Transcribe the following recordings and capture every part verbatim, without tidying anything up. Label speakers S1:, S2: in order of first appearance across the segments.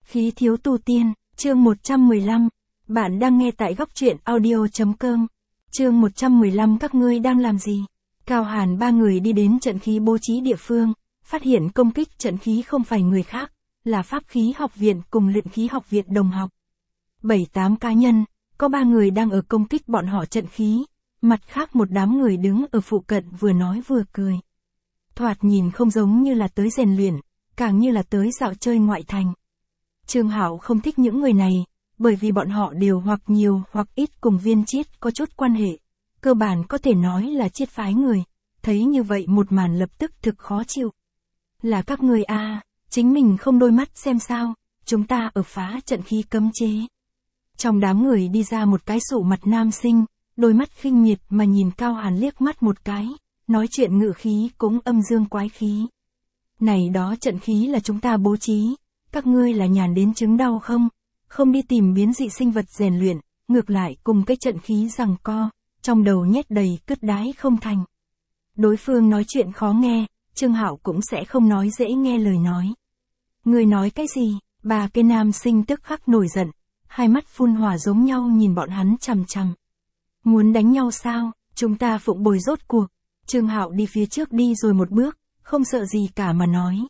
S1: Khí thiếu tu tiên, chương một trăm mười lăm. Bạn đang nghe tại góc truyện audio chấm com. Chương một trăm mười lăm. Các ngươi đang làm gì? Cao Hàn ba người đi đến trận khí bố trí địa phương, phát hiện công kích trận khí không phải người khác, là pháp khí học viện cùng luyện khí học viện đồng học. Bảy tám cá nhân, có ba người đang ở công kích bọn họ trận khí, mặt khác một đám người đứng ở phụ cận vừa nói vừa cười. Thoạt nhìn không giống như là tới rèn luyện, càng như là tới dạo chơi ngoại thành. Trương Hạo không thích những người này, bởi vì bọn họ đều hoặc nhiều hoặc ít cùng Viên Chiết có chút quan hệ, cơ bản có thể nói là Chiết phái người, thấy như vậy một màn lập tức thực khó chịu. Là các người a, à, chính mình không đôi mắt xem sao, chúng ta ở phá trận khí cấm chế. Trong đám người đi ra một cái sụ mặt nam sinh, đôi mắt khinh miệt mà nhìn Cao Hàn liếc mắt một cái, nói chuyện ngự khí cũng âm dương quái khí. Này đó trận khí là chúng ta bố trí, các ngươi là nhàn đến chứng đau không? Không đi tìm biến dị sinh vật rèn luyện, ngược lại cùng cái trận khí giằng co, trong đầu nhét đầy cứt đái không thành. Đối phương nói chuyện khó nghe, Trương Hạo cũng sẽ không nói dễ nghe lời nói. Người nói cái gì? Ba cái nam sinh tức khắc nổi giận, hai mắt phun hỏa giống nhau nhìn bọn hắn chằm chằm. Muốn đánh nhau sao? Chúng ta phụng bồi rốt cuộc. Trương Hạo đi phía trước đi rồi một bước, không sợ gì cả mà nói.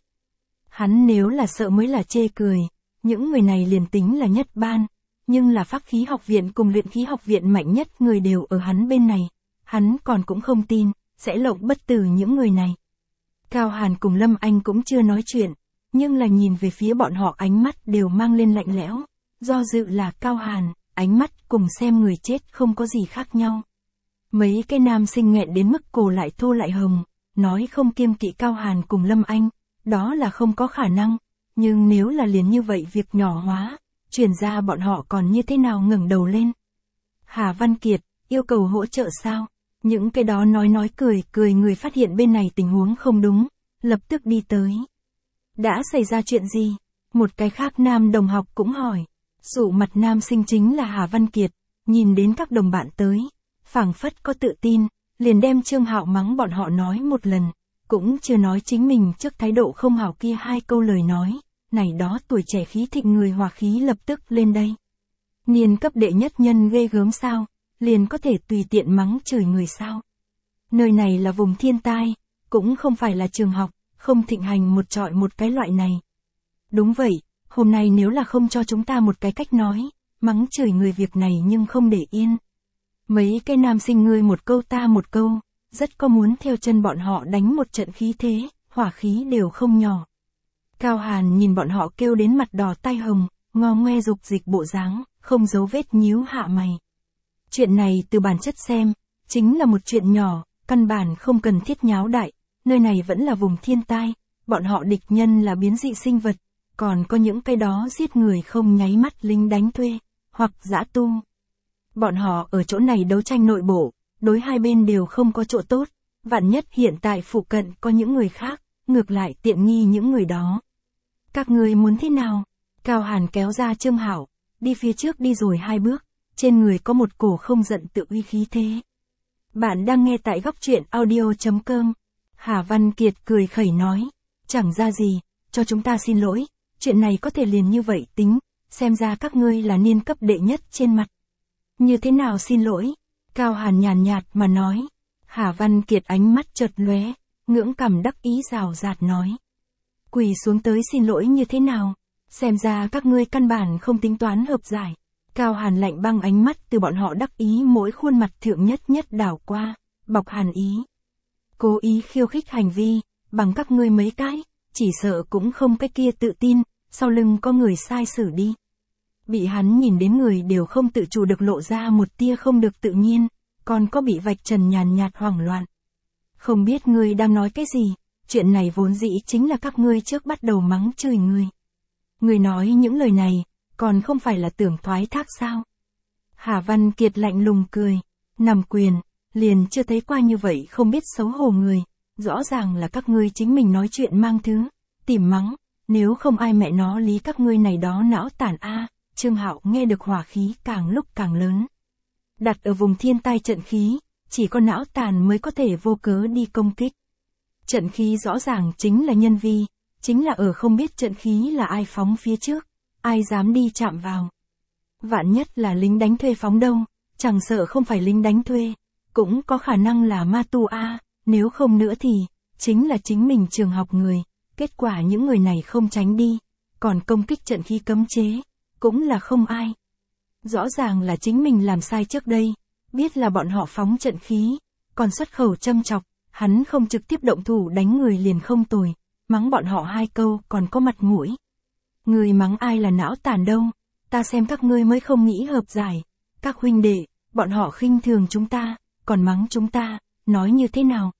S1: Hắn nếu là sợ mới là chê cười, những người này liền tính là nhất ban, nhưng là pháp khí học viện cùng luyện khí học viện mạnh nhất người đều ở hắn bên này, hắn còn cũng không tin, sẽ lộng bất tử những người này. Cao Hàn cùng Lâm Anh cũng chưa nói chuyện, nhưng là nhìn về phía bọn họ ánh mắt đều mang lên lạnh lẽo, do dự là Cao Hàn, ánh mắt cùng xem người chết không có gì khác nhau. Mấy cái nam sinh nghẹn đến mức cổ lại thô lại hồng, nói không kiêng kỵ Cao Hàn cùng Lâm Anh, đó là không có khả năng, nhưng nếu là liền như vậy việc nhỏ hóa, truyền ra bọn họ còn như thế nào ngẩng đầu lên. Hà Văn Kiệt, yêu cầu hỗ trợ sao? Những cái đó nói nói cười cười người phát hiện bên này tình huống không đúng, lập tức đi tới. Đã xảy ra chuyện gì? Một cái khác nam đồng học cũng hỏi. Sụ mặt nam sinh chính là Hà Văn Kiệt, nhìn đến các đồng bạn tới, phảng phất có tự tin, liền đem Trương Hạo mắng bọn họ nói một lần, cũng chưa nói chính mình trước thái độ không hảo kia hai câu lời nói, này đó tuổi trẻ khí thịnh người hòa khí lập tức lên đây. Niên cấp đệ nhất nhân ghê gớm sao, liền có thể tùy tiện mắng chửi người sao. Nơi này là vùng thiên tai, cũng không phải là trường học, không thịnh hành một trọi một cái loại này. Đúng vậy, hôm nay nếu là không cho chúng ta một cái cách nói, mắng chửi người việc này nhưng không để yên. Mấy cái nam sinh ngươi một câu ta một câu, rất có muốn theo chân bọn họ đánh một trận khí thế, hỏa khí đều không nhỏ. Cao Hàn nhìn bọn họ kêu đến mặt đỏ tai hồng, ngo ngoe dục dịch bộ dáng, không giấu vết nhíu hạ mày. Chuyện này từ bản chất xem, chính là một chuyện nhỏ, căn bản không cần thiết nháo đại, nơi này vẫn là vùng thiên tai, bọn họ địch nhân là biến dị sinh vật, còn có những cái đó giết người không nháy mắt lính đánh thuê, hoặc dã tu. Bọn họ ở chỗ này đấu tranh nội bộ, đối hai bên đều không có chỗ tốt, vạn nhất hiện tại phụ cận có những người khác, ngược lại tiện nghi những người đó. Các ngươi muốn thế nào? Cao Hàn kéo ra Trương Hạo, đi phía trước đi rồi hai bước, trên người có một cổ không giận tự uy khí thế. Bạn đang nghe tại góc truyện audio chấm com. Hà Văn Kiệt cười khẩy nói, chẳng ra gì, cho chúng ta xin lỗi, chuyện này có thể liền như vậy tính, xem ra các ngươi là niên cấp đệ nhất trên mặt. Như thế nào xin lỗi? Cao Hàn nhàn nhạt mà nói. Hà Văn Kiệt ánh mắt chợt lóe, ngưỡng cảm đắc ý rào rạt nói. Quỳ xuống tới xin lỗi như thế nào? Xem ra các ngươi căn bản không tính toán hợp giải. Cao Hàn lạnh băng ánh mắt từ bọn họ đắc ý mỗi khuôn mặt thượng nhất nhất đảo qua, bọc hàn ý. Cố ý khiêu khích hành vi, bằng các ngươi mấy cái, chỉ sợ cũng không cái kia tự tin, sau lưng có người sai xử đi. Bị hắn nhìn đến người đều không tự chủ được lộ ra một tia không được tự nhiên, còn có bị vạch trần nhàn nhạt hoảng loạn. Không biết ngươi đang nói cái gì, chuyện này vốn dĩ chính là các ngươi trước bắt đầu mắng chửi người. Ngươi nói những lời này, còn không phải là tưởng thoái thác sao? Hà Văn Kiệt lạnh lùng cười, nằm quyền, liền chưa thấy qua như vậy không biết xấu hổ người, rõ ràng là các ngươi chính mình nói chuyện mang thứ, tìm mắng, nếu không ai mẹ nó lý các ngươi này đó não tản a. Trương Hạo nghe được hỏa khí càng lúc càng lớn. Đặt ở vùng thiên tai trận khí, chỉ có não tàn mới có thể vô cớ đi công kích. Trận khí rõ ràng chính là nhân vi, chính là ở không biết trận khí là ai phóng phía trước, ai dám đi chạm vào. Vạn nhất là lính đánh thuê phóng đâu, chẳng sợ không phải lính đánh thuê, cũng có khả năng là ma tu a, nếu không nữa thì, chính là chính mình trường học người, kết quả những người này không tránh đi, còn công kích trận khí cấm chế, cũng là không ai. Rõ ràng là chính mình làm sai trước đây, biết là bọn họ phóng trận khí, còn xuất khẩu châm chọc, hắn không trực tiếp động thủ đánh người liền không tồi, mắng bọn họ hai câu còn có mặt mũi. Người mắng ai là não tàn đâu, ta xem các ngươi mới không nghĩ hợp giải, các huynh đệ, bọn họ khinh thường chúng ta, còn mắng chúng ta, nói như thế nào?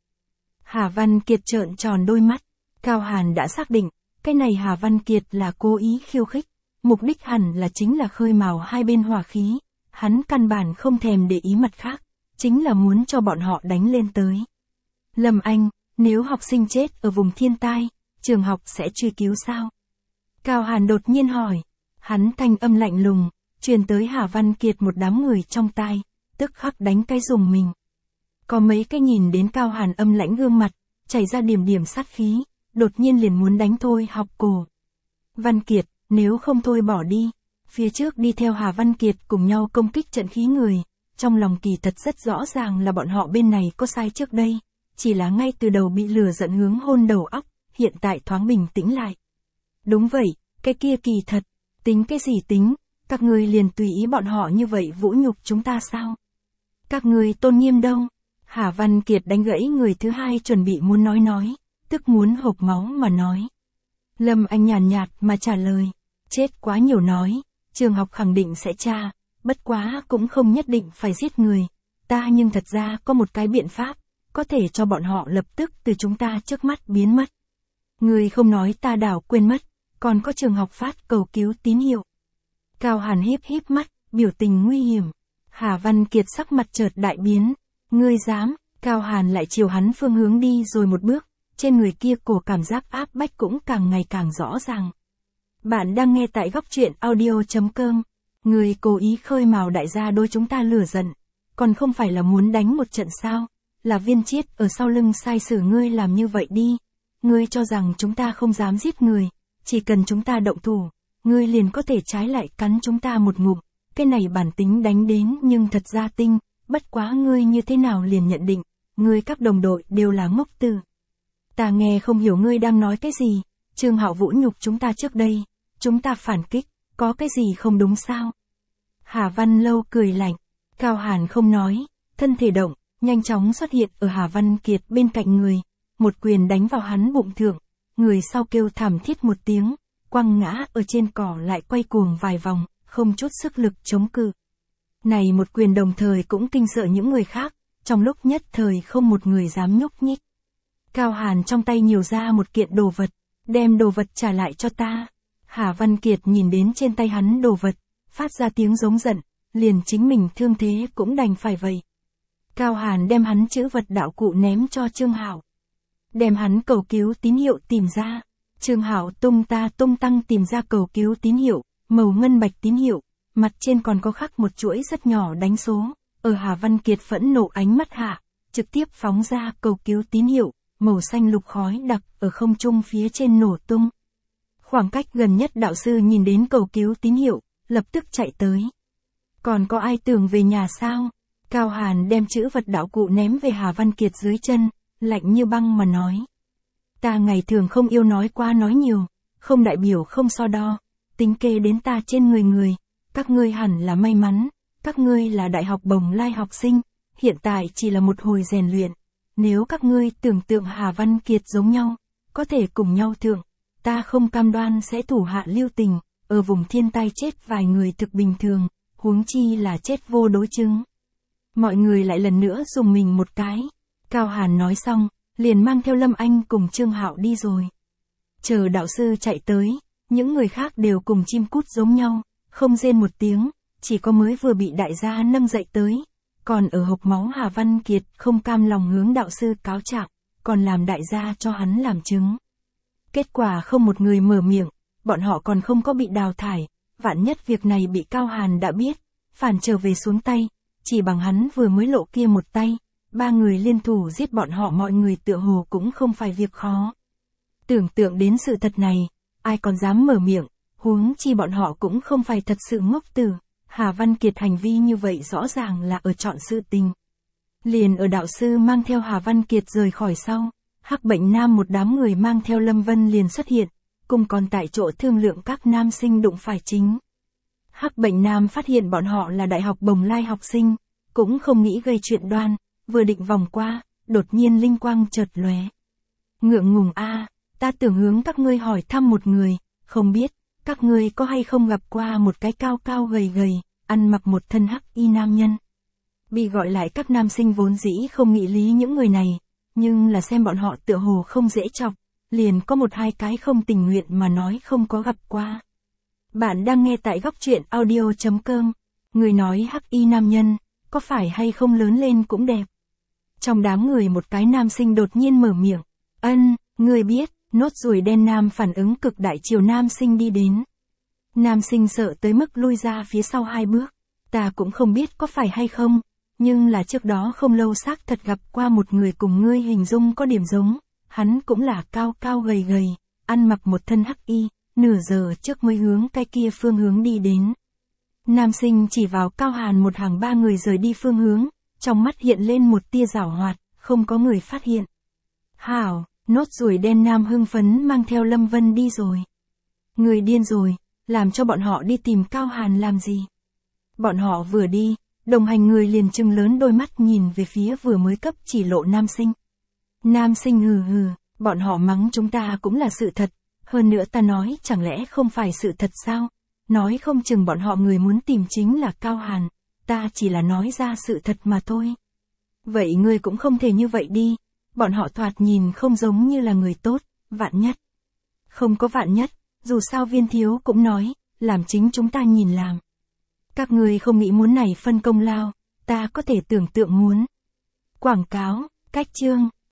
S1: Hà Văn Kiệt trợn tròn đôi mắt, Cao Hàn đã xác định, cái này Hà Văn Kiệt là cố ý khiêu khích, mục đích hẳn là chính là khơi mào hai bên hỏa khí, hắn căn bản không thèm để ý mặt khác, chính là muốn cho bọn họ đánh lên tới. Lâm Anh, nếu học sinh chết ở vùng thiên tai, trường học sẽ truy cứu sao? Cao Hàn đột nhiên hỏi, hắn thanh âm lạnh lùng, truyền tới Hà Văn Kiệt một đám người trong tai, tức khắc đánh cái rùng mình. Có mấy cái nhìn đến Cao Hàn âm lãnh gương mặt, chảy ra điểm điểm sát khí, đột nhiên liền muốn đánh thôi học cổ. Văn Kiệt, nếu không thôi bỏ đi, phía trước đi theo Hà Văn Kiệt cùng nhau công kích trận khí người, trong lòng kỳ thật rất rõ ràng là bọn họ bên này có sai trước đây, chỉ là ngay từ đầu bị lừa giận hướng hôn đầu óc, hiện tại thoáng bình tĩnh lại. Đúng vậy, cái kia kỳ thật, tính cái gì tính, các ngươi liền tùy ý bọn họ như vậy vũ nhục chúng ta sao? Các ngươi tôn nghiêm đâu? Hà Văn Kiệt đánh gãy người thứ hai chuẩn bị muốn nói nói, tức muốn hộc máu mà nói. Lâm Anh nhàn nhạt mà trả lời, chết quá nhiều nói, trường học khẳng định sẽ tra, bất quá cũng không nhất định phải giết người, ta nhưng thật ra có một cái biện pháp, có thể cho bọn họ lập tức từ chúng ta trước mắt biến mất. Người không nói ta đảo quên mất, còn có trường học phát cầu cứu tín hiệu. Cao Hàn híp híp mắt, biểu tình nguy hiểm. Hà Văn Kiệt sắc mặt chợt đại biến, ngươi dám? Cao Hàn lại chiều hắn phương hướng đi rồi một bước, trên người kia cổ cảm giác áp bách cũng càng ngày càng rõ ràng. Bạn đang nghe tại góc truyện audio chấm com. Người cố ý khơi mào đại gia đối chúng ta lửa giận, còn không phải là muốn đánh một trận sao? Là Viên Chiết ở sau lưng sai sử ngươi làm như vậy đi. Ngươi cho rằng chúng ta không dám giết người, chỉ cần chúng ta động thủ, ngươi liền có thể trái lại cắn chúng ta một ngụm. Cái này bản tính đánh đến nhưng thật ra tinh, bất quá ngươi như thế nào liền nhận định, ngươi các đồng đội đều là ngốc tử. Ta nghe không hiểu ngươi đang nói cái gì, Trương Hạo vũ nhục chúng ta trước đây, chúng ta phản kích, có cái gì không đúng sao? Hà Văn Lâu cười lạnh, Cao Hàn không nói, thân thể động, nhanh chóng xuất hiện ở Hà Văn Kiệt bên cạnh người, một quyền đánh vào hắn bụng thượng, người sau kêu thảm thiết một tiếng, quăng ngã ở trên cỏ lại quay cuồng vài vòng, không chút sức lực chống cự. Này một quyền đồng thời cũng kinh sợ những người khác, trong lúc nhất thời không một người dám nhúc nhích. Cao Hàn trong tay nhiều ra một kiện đồ vật, đem đồ vật trả lại cho ta. Hà Văn Kiệt nhìn đến trên tay hắn đồ vật, phát ra tiếng giống giận, liền chính mình thương thế cũng đành phải vậy. Cao Hàn đem hắn chữ vật đạo cụ ném cho Trương Hạo. Đem hắn cầu cứu tín hiệu tìm ra. Trương Hạo tung ta tung tăng tìm ra cầu cứu tín hiệu, màu ngân bạch tín hiệu, mặt trên còn có khắc một chuỗi rất nhỏ đánh số. Ở Hà Văn Kiệt phẫn nộ ánh mắt hạ, trực tiếp phóng ra cầu cứu tín hiệu, màu xanh lục khói đặc ở không trung phía trên nổ tung. Khoảng cách gần nhất đạo sư nhìn đến cầu cứu tín hiệu, lập tức chạy tới. Còn có ai tưởng về nhà sao? Cao Hàn đem chữ vật đạo cụ ném về Hà Văn Kiệt dưới chân, lạnh như băng mà nói. Ta ngày thường không yêu nói qua nói nhiều, không đại biểu không so đo, tính kê đến ta trên người người, các ngươi hẳn là may mắn, các ngươi là đại học bồng lai học sinh, hiện tại chỉ là một hồi rèn luyện, nếu các ngươi tưởng tượng Hà Văn Kiệt giống nhau, có thể cùng nhau thượng, ta không cam đoan sẽ thủ hạ lưu tình, ở vùng thiên tai chết vài người thực bình thường, huống chi là chết vô đối chứng. Mọi người lại lần nữa dùng mình một cái. Cao Hàn nói xong, liền mang theo Lâm Anh cùng Trương Hạo đi rồi. Chờ đạo sư chạy tới, những người khác đều cùng chim cút giống nhau, không rên một tiếng, chỉ có mới vừa bị đại gia nâng dậy tới. Còn ở hộc máu Hà Văn Kiệt không cam lòng hướng đạo sư cáo trạng, còn làm đại gia cho hắn làm chứng. Kết quả không một người mở miệng, bọn họ còn không có bị đào thải, vạn nhất việc này bị Cao Hàn đã biết, phản trở về xuống tay, chỉ bằng hắn vừa mới lộ kia một tay, ba người liên thủ giết bọn họ mọi người tựa hồ cũng không phải việc khó. Tưởng tượng đến sự thật này, ai còn dám mở miệng, huống chi bọn họ cũng không phải thật sự ngốc tử. Hà Văn Kiệt hành vi như vậy rõ ràng là ở chọn sự tình. Liền ở đạo sư mang theo Hà Văn Kiệt rời khỏi sau, Hắc Bệnh Nam một đám người mang theo Lâm Vân liền xuất hiện, cùng còn tại chỗ thương lượng các nam sinh đụng phải chính. Hắc Bệnh Nam phát hiện bọn họ là đại học Bồng Lai học sinh, cũng không nghĩ gây chuyện đoan, vừa định vòng qua, đột nhiên linh quang chợt lóe. Ngượng ngùng a, ta tưởng hướng các ngươi hỏi thăm một người, không biết, các ngươi có hay không gặp qua một cái cao cao gầy gầy, ăn mặc một thân hắc y nam nhân. Bị gọi lại các nam sinh vốn dĩ không nghĩ lý những người này, nhưng là xem bọn họ tựa hồ không dễ chọc, liền có một hai cái không tình nguyện mà nói không có gặp qua. Bạn đang nghe tại góc truyện audio chấm com, người nói hắc y nam nhân, có phải hay không lớn lên cũng đẹp. Trong đám người một cái nam sinh đột nhiên mở miệng, ân, người biết, nốt ruồi đen nam phản ứng cực đại chiều nam sinh đi đến. Nam sinh sợ tới mức lui ra phía sau hai bước, ta cũng không biết có phải hay không, nhưng là trước đó không lâu xác thật gặp qua một người cùng ngươi hình dung có điểm giống, hắn cũng là cao cao gầy gầy, ăn mặc một thân hắc y, nửa giờ trước mới hướng cái kia phương hướng đi đến. Nam sinh chỉ vào Cao Hàn một hàng ba người rời đi phương hướng, trong mắt hiện lên một tia giảo hoạt, không có người phát hiện. Hảo, nốt ruồi đen nam hưng phấn mang theo Lâm Vân đi rồi. Người điên rồi, làm cho bọn họ đi tìm Cao Hàn làm gì? Bọn họ vừa đi, đồng hành người liền trừng lớn đôi mắt nhìn về phía vừa mới cấp chỉ lộ nam sinh. Nam sinh hừ hừ, bọn họ mắng chúng ta cũng là sự thật, hơn nữa ta nói chẳng lẽ không phải sự thật sao? Nói không chừng bọn họ người muốn tìm chính là Cao Hàn, ta chỉ là nói ra sự thật mà thôi. Vậy ngươi cũng không thể như vậy đi, bọn họ thoạt nhìn không giống như là người tốt, vạn nhất. Không có vạn nhất, dù sao Viên thiếu cũng nói, làm chính chúng ta nhìn làm. Các ngươi không nghĩ muốn này phân công lao, ta có thể tưởng tượng muốn. Quảng cáo, cách chương.